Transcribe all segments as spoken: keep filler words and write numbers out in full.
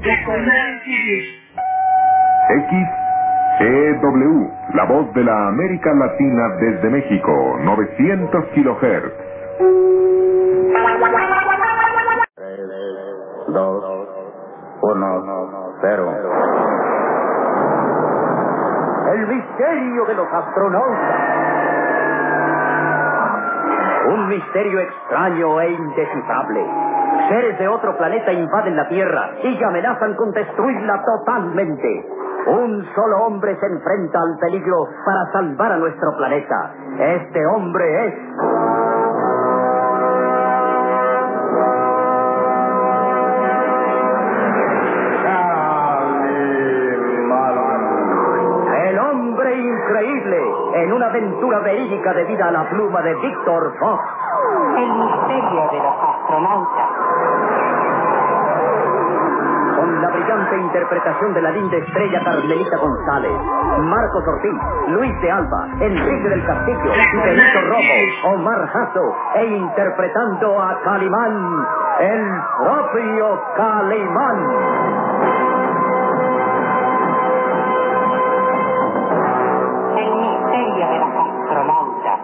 X E W, la voz de la América Latina desde México, novecientos kilohertz. tres, dos, uno, cero. El misterio de los astronautas. Un misterio extraño e indescifrable. Seres de otro planeta invaden la Tierra y amenazan con destruirla totalmente. Un solo hombre se enfrenta al peligro para salvar a nuestro planeta. Este hombre es... el hombre increíble, en una aventura verídica debida a la pluma de Víctor Fox. El misterio de los astronautas. Con la brillante interpretación de la linda estrella Carmelita González, Marcos Ortiz, Luis de Alba, Enrique del Castillo, Benito Romo, Omar Jasso, e interpretando a Calimán, el propio Calimán. El misterio de los astronautas.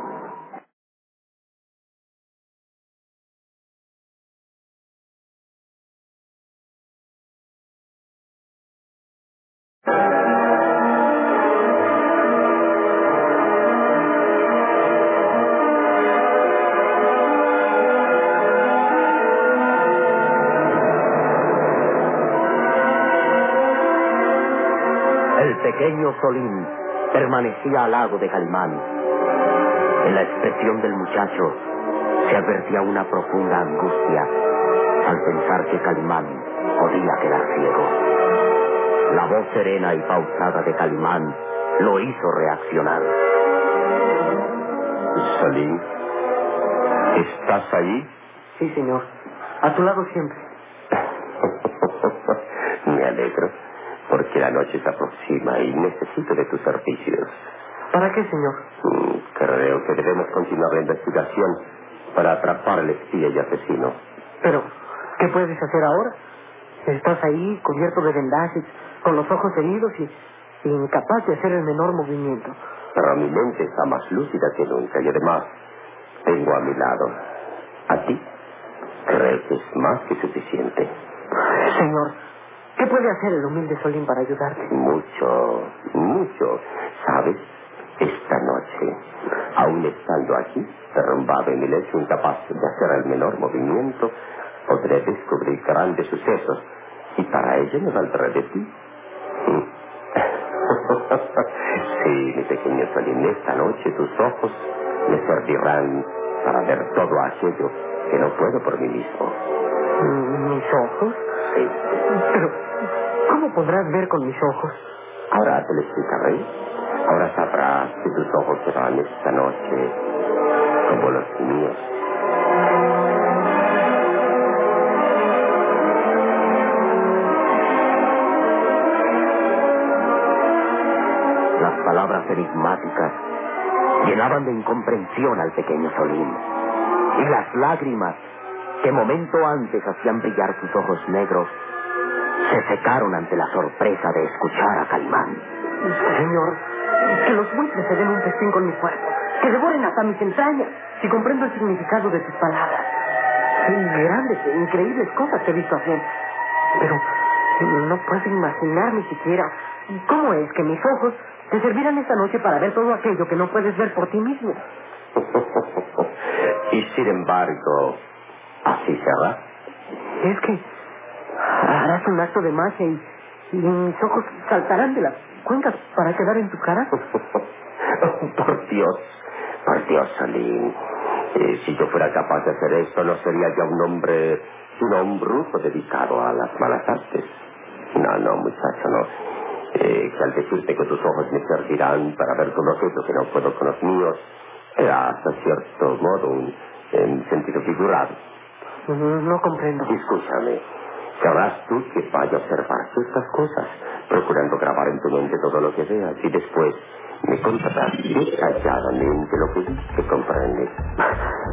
El pequeño Solín permanecía al lado de Calimán. En la expresión del muchacho se advertía una profunda angustia al pensar que Calimán podía quedar ciego. La voz serena y pausada de Calimán lo hizo reaccionar. Solín, ¿estás ahí? Sí, señor. A tu lado siempre. Me alegro, porque la noche se aproxima y necesito de tus servicios. ¿Para qué, señor? Mm, Creo que debemos continuar la investigación para atrapar al espía y asesino. Pero, ¿qué puedes hacer ahora? Estás ahí, cubierto de vendajes, con los ojos heridos y, y incapaz de hacer el menor movimiento. Pero mi mente está más lúcida que nunca y además tengo a mi lado a ti. Creo que es más que suficiente. Señor, ¿qué puede hacer el humilde Solín para ayudarte? Mucho, mucho. ¿Sabes? Esta noche, aún estando aquí, derrumbado en mi lecho, incapaz de hacer el menor movimiento, podré descubrir grandes sucesos. Y para ello me valdré de ti. Sí, mi pequeño Solín, esta noche tus ojos me servirán para ver todo aquello que no puedo por mí mismo. ¿Mis ojos? Sí. Pero, ¿cómo podrás ver con mis ojos? Ahora te lo explicaré. Ahora sabrás que tus ojos serán esta noche como los míos. Las palabras enigmáticas llenaban de incomprensión al pequeño Solín. Y las lágrimas que momento antes hacían brillar sus ojos negros se secaron ante la sorpresa de escuchar a Calimán. Señor, que los buitres se den un festín con mi cuerpo, que devoren hasta mis entrañas, si comprendo el significado de tus palabras. Sí, grandes e increíbles cosas que he visto hacer. Pero no puedo imaginar ni siquiera cómo es que mis ojos te servirán esta noche para ver todo aquello que no puedes ver por ti mismo. Y sin embargo, así será. Es que harás un acto de magia y, y mis ojos saltarán de las cuencas para quedar en tu cara. Por Dios, por Dios, Solín. Eh, si yo fuera capaz de hacer esto, no sería ya un hombre, sino un bruto dedicado a las malas artes. No, no, muchacho, no. Eh, que al decirte que tus ojos me servirán para ver todo aquello que no puedo con los míos, era hasta cierto modo un, en sentido figurado. No comprendo. Escúchame, sabrás tú que vaya a observar ciertas cosas, procurando grabar en tu mente todo lo que veas y después me contarás detalladamente lo que, que comprendes.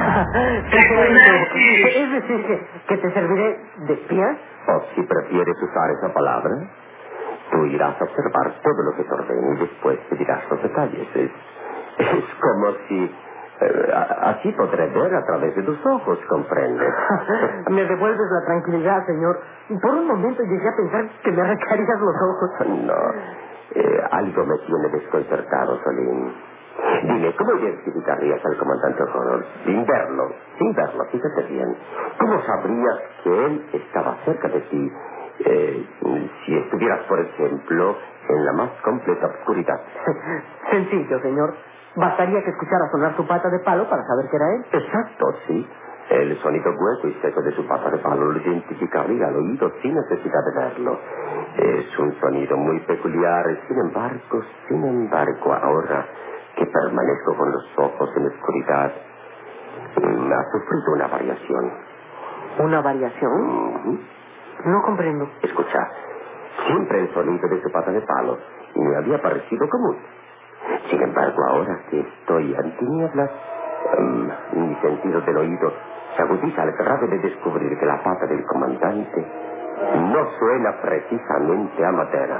Perfecto. ¿Es decir que, que te serviré de espía? O si prefieres usar esa palabra, tú irás a observar todo lo que te ordene y después te dirás los detalles. Es, es como si... Eh, así podré ver a través de tus ojos, ¿comprendes? Me devuelves la tranquilidad, señor. Por un momento llegué a pensar que me arrancarías los ojos. No, eh, algo me tiene desconcertado, Solín. Dime, ¿cómo identificarías al comandante O'Connor? Sin verlo, sin verlo, fíjate bien. ¿Cómo sabrías que él estaba cerca de ti eh, si estuvieras, por ejemplo, en la más completa oscuridad? Sencillo, señor. Bastaría que escuchara sonar su pata de palo para saber que era él. Exacto, sí. El sonido hueco y seco de su pata de palo lo identificaría al oído sin necesidad de verlo. Es un sonido muy peculiar, sin embargo, sin embargo, ahora que permanezco con los ojos en la oscuridad, mm, ha sufrido una variación. ¿Una variación? Ujú. No comprendo. Escucha, siempre el sonido de su pata de palo me había parecido común. Sin embargo, ahora que estoy en tinieblas, um, mi sentido del oído se agudiza al grado de descubrir que la pata del comandante no suena precisamente a madera.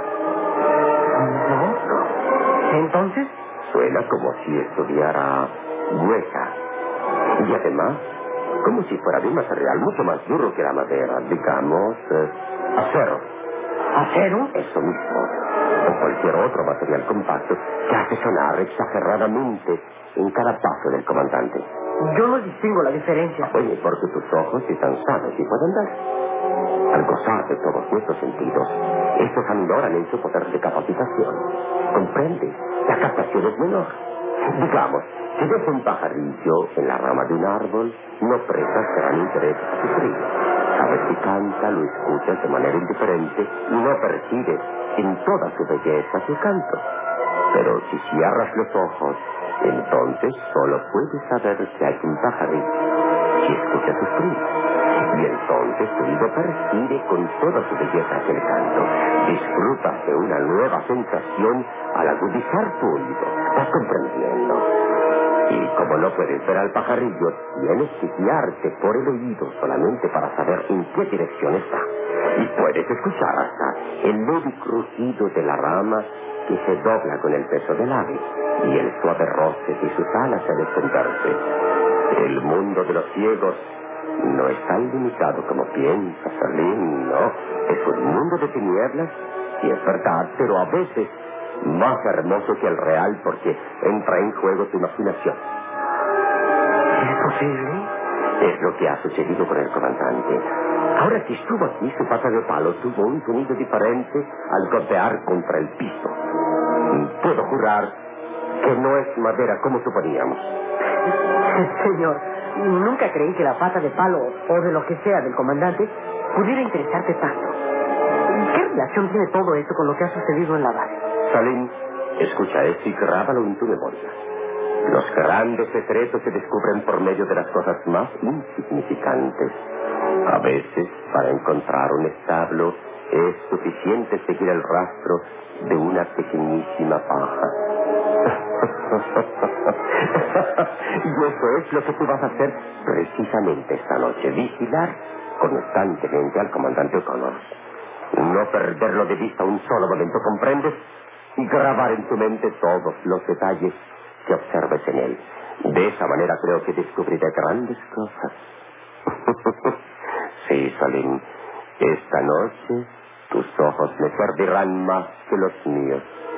¿No? No, ¿Entonces? suena como si estuviera hueca. Y además, como si fuera de un material mucho más duro que la madera, digamos, eh, acero. ¿Acero? Eso mismo. O cualquier otro material compacto que hace sonar exageradamente en cada paso del comandante. Yo no distingo la diferencia. Oye, porque tus ojos están sanos y pueden ver. Al gozar de todos nuestros sentidos, estos aminoran en su poder de capacitación. ¿Comprende? La captación es menor. Digamos, si ves un pajarillo en la rama de un árbol, no prestas gran interés a su trillo. Sabes que canta, lo escuchas de manera indiferente y no percibes en toda su belleza su canto. Pero si cierras los ojos, entonces solo puedes saber si hay un pajarillo, si escuchas sus trillos. Y entonces tu oído percibe con toda su belleza aquel canto. Disfrutas de una nueva sensación al agudizar tu oído. ¿Estás comprendiendo? Y como no puedes ver al pajarillo, tienes que guiarte por el oído solamente para saber en qué dirección está. Y puedes escuchar hasta el leve crujido de la rama que se dobla con el peso del ave y el suave roce de sus alas al extenderse. El mundo de los ciegos no es tan limitado como piensas, Arlene, no. Es un mundo de tinieblas, y es verdad, pero a veces más hermoso que el real porque entra en juego tu imaginación. ¿Es posible? Es lo que ha sucedido con el comandante. Ahora que estuvo aquí, su pata de palo tuvo un sonido diferente al golpear contra el piso. Puedo jurar que no es madera como suponíamos. Señor, nunca creí que la pata de palo o de lo que sea del comandante pudiera interesarte tanto. ¿Qué relación tiene todo esto con lo que ha sucedido en la base? Salim, escucha esto y grábalo en tu memoria. Los grandes secretos se descubren por medio de las cosas más insignificantes. A veces, para encontrar un establo, es suficiente seguir el rastro de una pequeñísima paja. Y eso es lo que tú vas a hacer precisamente esta noche. Vigilar constantemente al comandante O'Connor. No perderlo de vista un solo momento, ¿comprendes? Y grabar en tu mente todos los detalles que observes en él. De esa manera creo que descubriré grandes cosas. Sí, Salim, esta noche tus ojos me servirán más que los míos.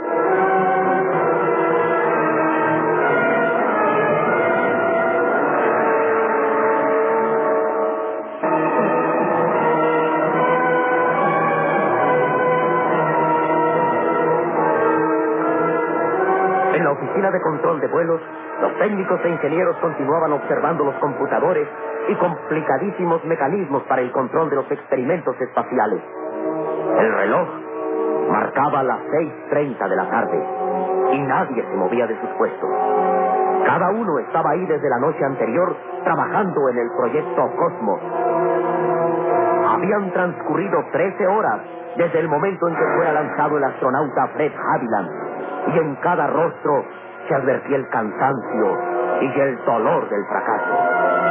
En la oficina de control de vuelos, los técnicos e ingenieros continuaban observando los computadores y complicadísimos mecanismos para el control de los experimentos espaciales. El reloj marcaba las seis treinta de la tarde y nadie se movía de sus puestos. Cada uno estaba ahí desde la noche anterior trabajando en el proyecto Cosmos. Habían transcurrido trece horas desde el momento en que fuera lanzado el astronauta Fred Haviland, y en cada rostro se advertía el cansancio y el dolor del fracaso.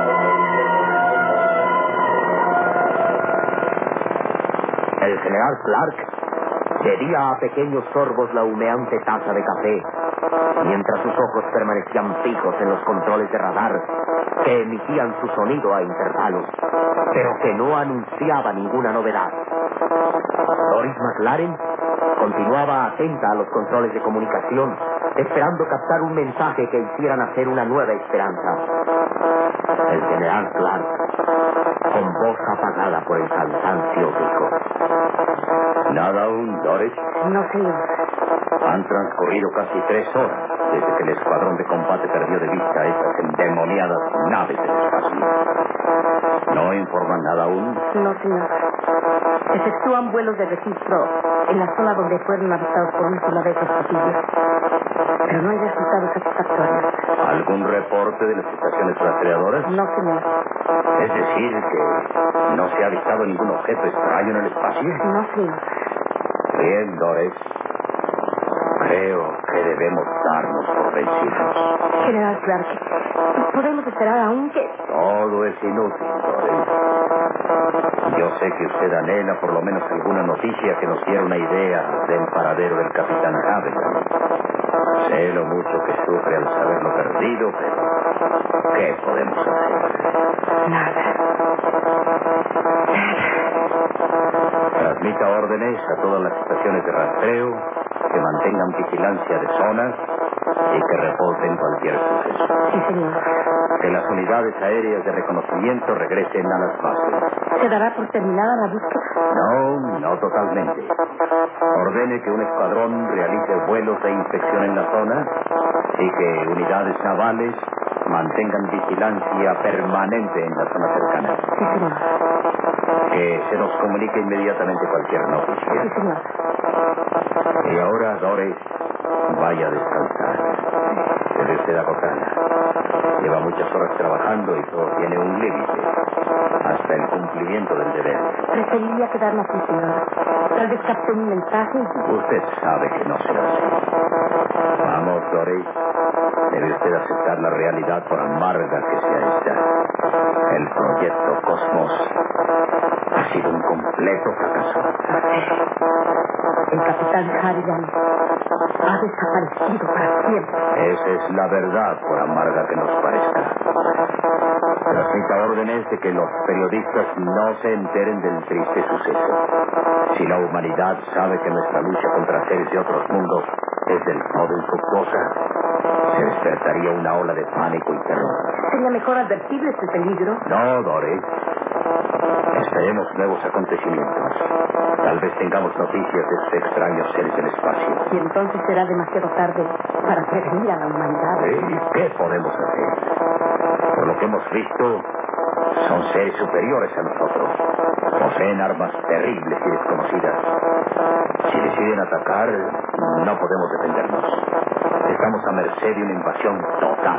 El general Clark bebía a pequeños sorbos la humeante taza de café, mientras sus ojos permanecían fijos en los controles de radar que emitían su sonido a intervalos, pero que no anunciaba ninguna novedad. Doris McLaren continuaba atenta a los controles de comunicación, esperando captar un mensaje que hiciera nacer una nueva esperanza. El general Clark, con voz apagada por el cansancio, dijo: ¿Nada aún, Doris? No, señor. Han transcurrido casi tres horas desde que el escuadrón de combate perdió de vista a esas endemoniadas naves del espacio. ¿No informan nada aún? No, señor. Efectúan vuelos de registro en la zona donde fueron avistados por última vez los platillos, pero no hay resultados satisfactorios. ¿Algún reporte de las estaciones rastreadoras? No, señor. Es decir, que no se ha avistado ningún objeto extraño en el espacio. No, señor. Bien, Doris. Creo que debemos darnos por vencidos. General Clark, podemos esperar aún que... Todo es inútil, Doris. Yo sé que usted anhela por lo menos alguna noticia que nos diera una idea del paradero del capitán Haviland. Sé lo mucho que sufre al saberlo perdido, pero ¿qué podemos hacer? Nada. Transmita órdenes a todas las estaciones de rastreo que mantengan vigilancia de zonas y que reporten cualquier suceso. Sí, señor. Que las unidades aéreas de reconocimiento regresen a las bases. ¿Se dará por terminada la búsqueda? No, no totalmente. Ordene que un escuadrón realice vuelos de inspección en la zona y que unidades navales mantengan vigilancia permanente en la zona cercana. Sí, señor. Que se nos comunique inmediatamente cualquier noticia. Sí, señor. Y ahora, Doris, vaya a descansar. Debe usted agotada. Lleva muchas horas trabajando y todo tiene un límite. Hasta el cumplimiento del deber. Preferiría quedarme aquí, señor. Tal vez capté un mensaje. Usted sabe que no será así. Vamos, Doris. Debe usted aceptar la realidad por amarga que sea esta. El proyecto Cosmos ha sido un completo fracaso. El capitán Haviland ha desaparecido para siempre. Esa es la verdad, por amarga que nos parezca. Transmita órdenes de que los periodistas no se enteren del triste suceso. Si la humanidad sabe que nuestra lucha contra seres de otros mundos es del todo infructuosa, se despertaría una ola de pánico y terror. ¿Sería mejor advertirle este peligro? No, Doris. Esperemos nuevos acontecimientos. Tal vez tengamos noticias de estos extraños seres del espacio. Y entonces será demasiado tarde para prevenir a la humanidad. ¿Y qué podemos hacer? Por lo que hemos visto, son seres superiores a nosotros. Poseen armas terribles y desconocidas. Si deciden atacar, no podemos defendernos. Estamos a merced de una invasión total.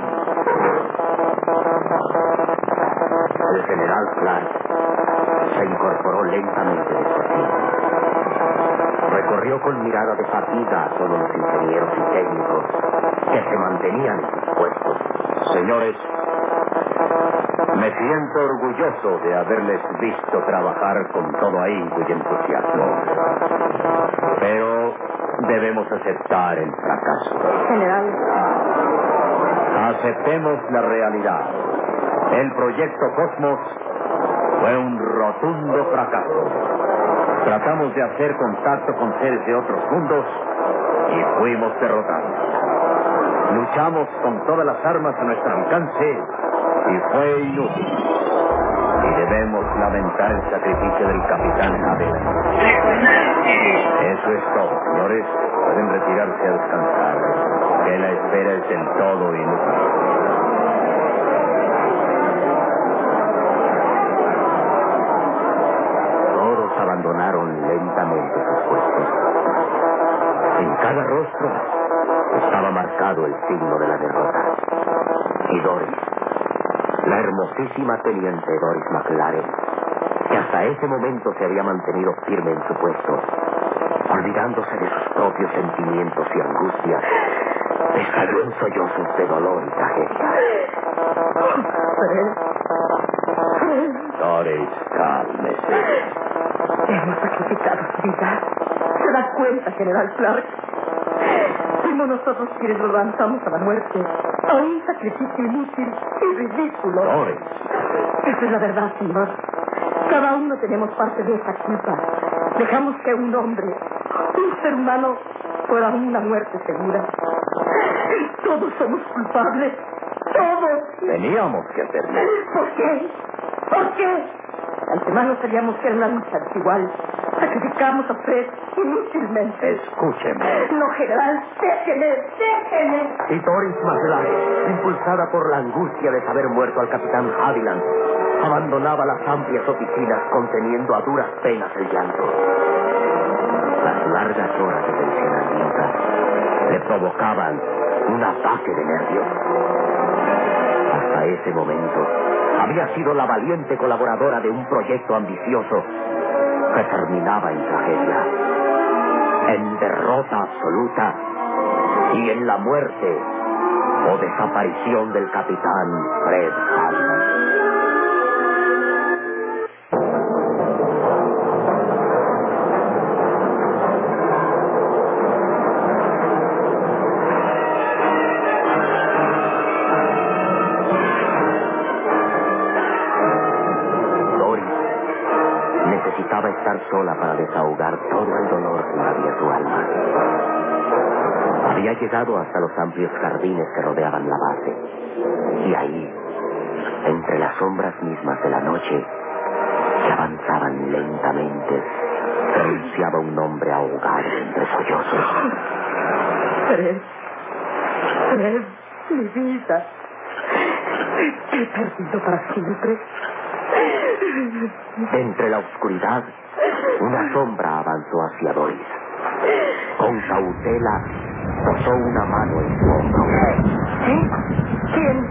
El general Clark se incorporó lentamente de su asiento. Recorrió con mirada de fatiga a todos los ingenieros y técnicos que se mantenían en sus puestos. Señores, me siento orgulloso de haberles visto trabajar con todo ahínco y entusiasmo. Pero debemos aceptar el fracaso. General. Aceptemos la realidad. El proyecto Cosmos fue un rotundo fracaso. Tratamos de hacer contacto con seres de otros mundos y fuimos derrotados. Luchamos con todas las armas a nuestro alcance y fue inútil. Y debemos lamentar el sacrificio del capitán Haviland. Eso es todo, señores. Pueden retirarse a descansar, que la espera es del todo inútil. Todos abandonaron lentamente sus puestos. En cada rostro estaba marcado el signo de la derrota. Y Doris, la hermosísima teniente Doris McLaren, que hasta ese momento se había mantenido firme en su puesto, olvidándose de sus propios sentimientos y angustias, estalló en sollozos de dolor y tragedia. Doris, cálmese. Hemos sacrificado su vida. ¿Se da cuenta, General Clark? Fuimos nosotros quienes lo lanzamos a la muerte, a un sacrificio inútil y ridículo. Doris. Esa es la verdad, señor. Cada uno tenemos parte de esa culpa. Dejamos que un hombre, un ser humano, fuera una muerte segura. Todos somos culpables. Todos. Teníamos que hacerlo. ¿Por qué? ¿Por qué? De antemano sabíamos que era una lucha desigual. Sacrificamos a Fred inútilmente. Escúcheme. No, general, déjeme, déjeme. Y Doris McLaren, impulsada por la angustia de saber muerto al capitán Haviland, abandonaba las amplias oficinas conteniendo a duras penas el llanto. Las largas horas de tensión aguda le provocaban un ataque de nervios. Hasta ese momento había sido la valiente colaboradora de un proyecto ambicioso que terminaba en tragedia, en derrota absoluta y en la muerte o desaparición del capitán Fred Haviland. Necesitaba estar sola para desahogar todo el dolor que invadía su alma. Había llegado hasta los amplios jardines que rodeaban la base. Y ahí, entre las sombras mismas de la noche, que avanzaban lentamente, pronunciaba un nombre ahogado entre sollozos. Fred, Fred, mi vida. Te he perdido para siempre. Entre la oscuridad, una sombra avanzó hacia Doris. Con cautela, posó una mano en su hombro. ¿Sí? ¿Quién?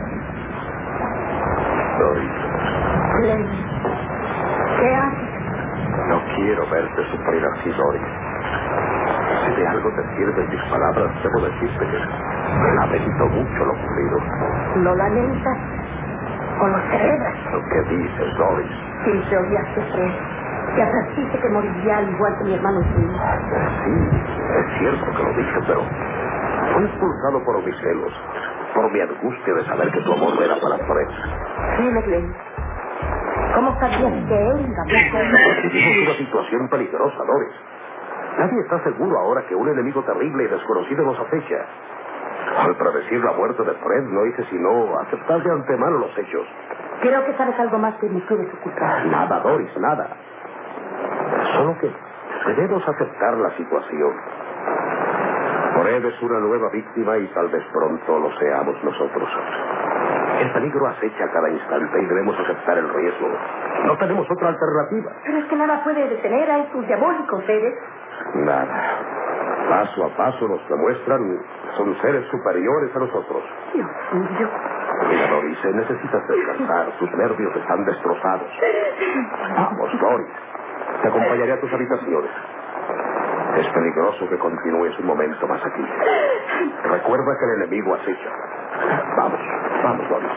Doris, Glenn. ¿Qué haces? no quiero verte sufrir así, Doris. Si de algo te sirven mis palabras, debo decirte que lamento mucho lo ocurrido. ¿Lo lamentas o lo celebras? Lo que dices, Doris. Sí, te odiaste, Fred. Te advertiste que moriría al igual que mi hermano Jim. Sí, es cierto que lo dije, pero fui impulsado por mis celos, por mi angustia de saber que tu amor era para Fred. Dime, Glenn. ¿Cómo sabías que él también? Vivimos una situación peligrosa, Doris. Nadie está seguro ahora que un enemigo terrible y desconocido nos acecha. Al predecir la muerte de Fred, no hice sino aceptar de antemano los hechos. Creo que sabes algo más que me puedes ocultar. Nada, Doris, nada. Solo que debemos aceptar la situación. Fred es una nueva víctima y tal vez pronto lo seamos nosotros. El peligro acecha a cada instante y debemos aceptar el riesgo. No tenemos otra alternativa. Pero es que nada puede detener a estos diabólicos seres. Nada. Paso a paso nos demuestran que son seres superiores a nosotros. Dios mío. Mira, Doris, necesitas descansar. Tus nervios están destrozados. Vamos, Doris. Te acompañaré a tus habitaciones. Es peligroso que continúes un momento más aquí. Recuerda que el enemigo acecha. Vamos, vamos, Doris.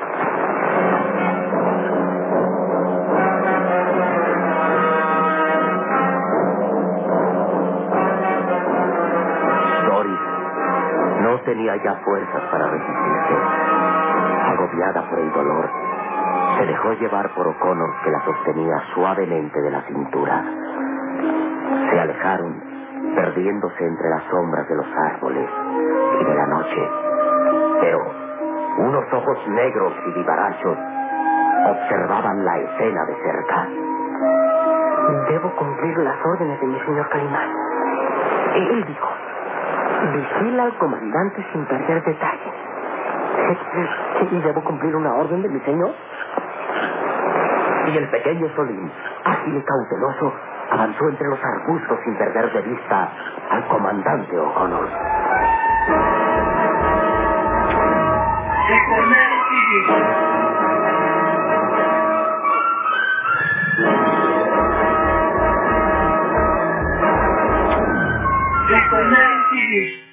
Doris no tenía ya fuerzas para resistirse. Agobiada por el dolor, se dejó llevar por O'Connor, que la sostenía suavemente de la cintura. Se alejaron, perdiéndose entre las sombras de los árboles y de la noche. Pero unos ojos negros y vivarachos observaban la escena de cerca. Debo cumplir las órdenes de mi señor Calimán. Él dijo: vigila al comandante sin perder detalles. ¿Y debo cumplir una orden de mi señor? Y el pequeño Solín, ágil y cauteloso, avanzó entre los arbustos sin perder de vista al comandante O'Connor. The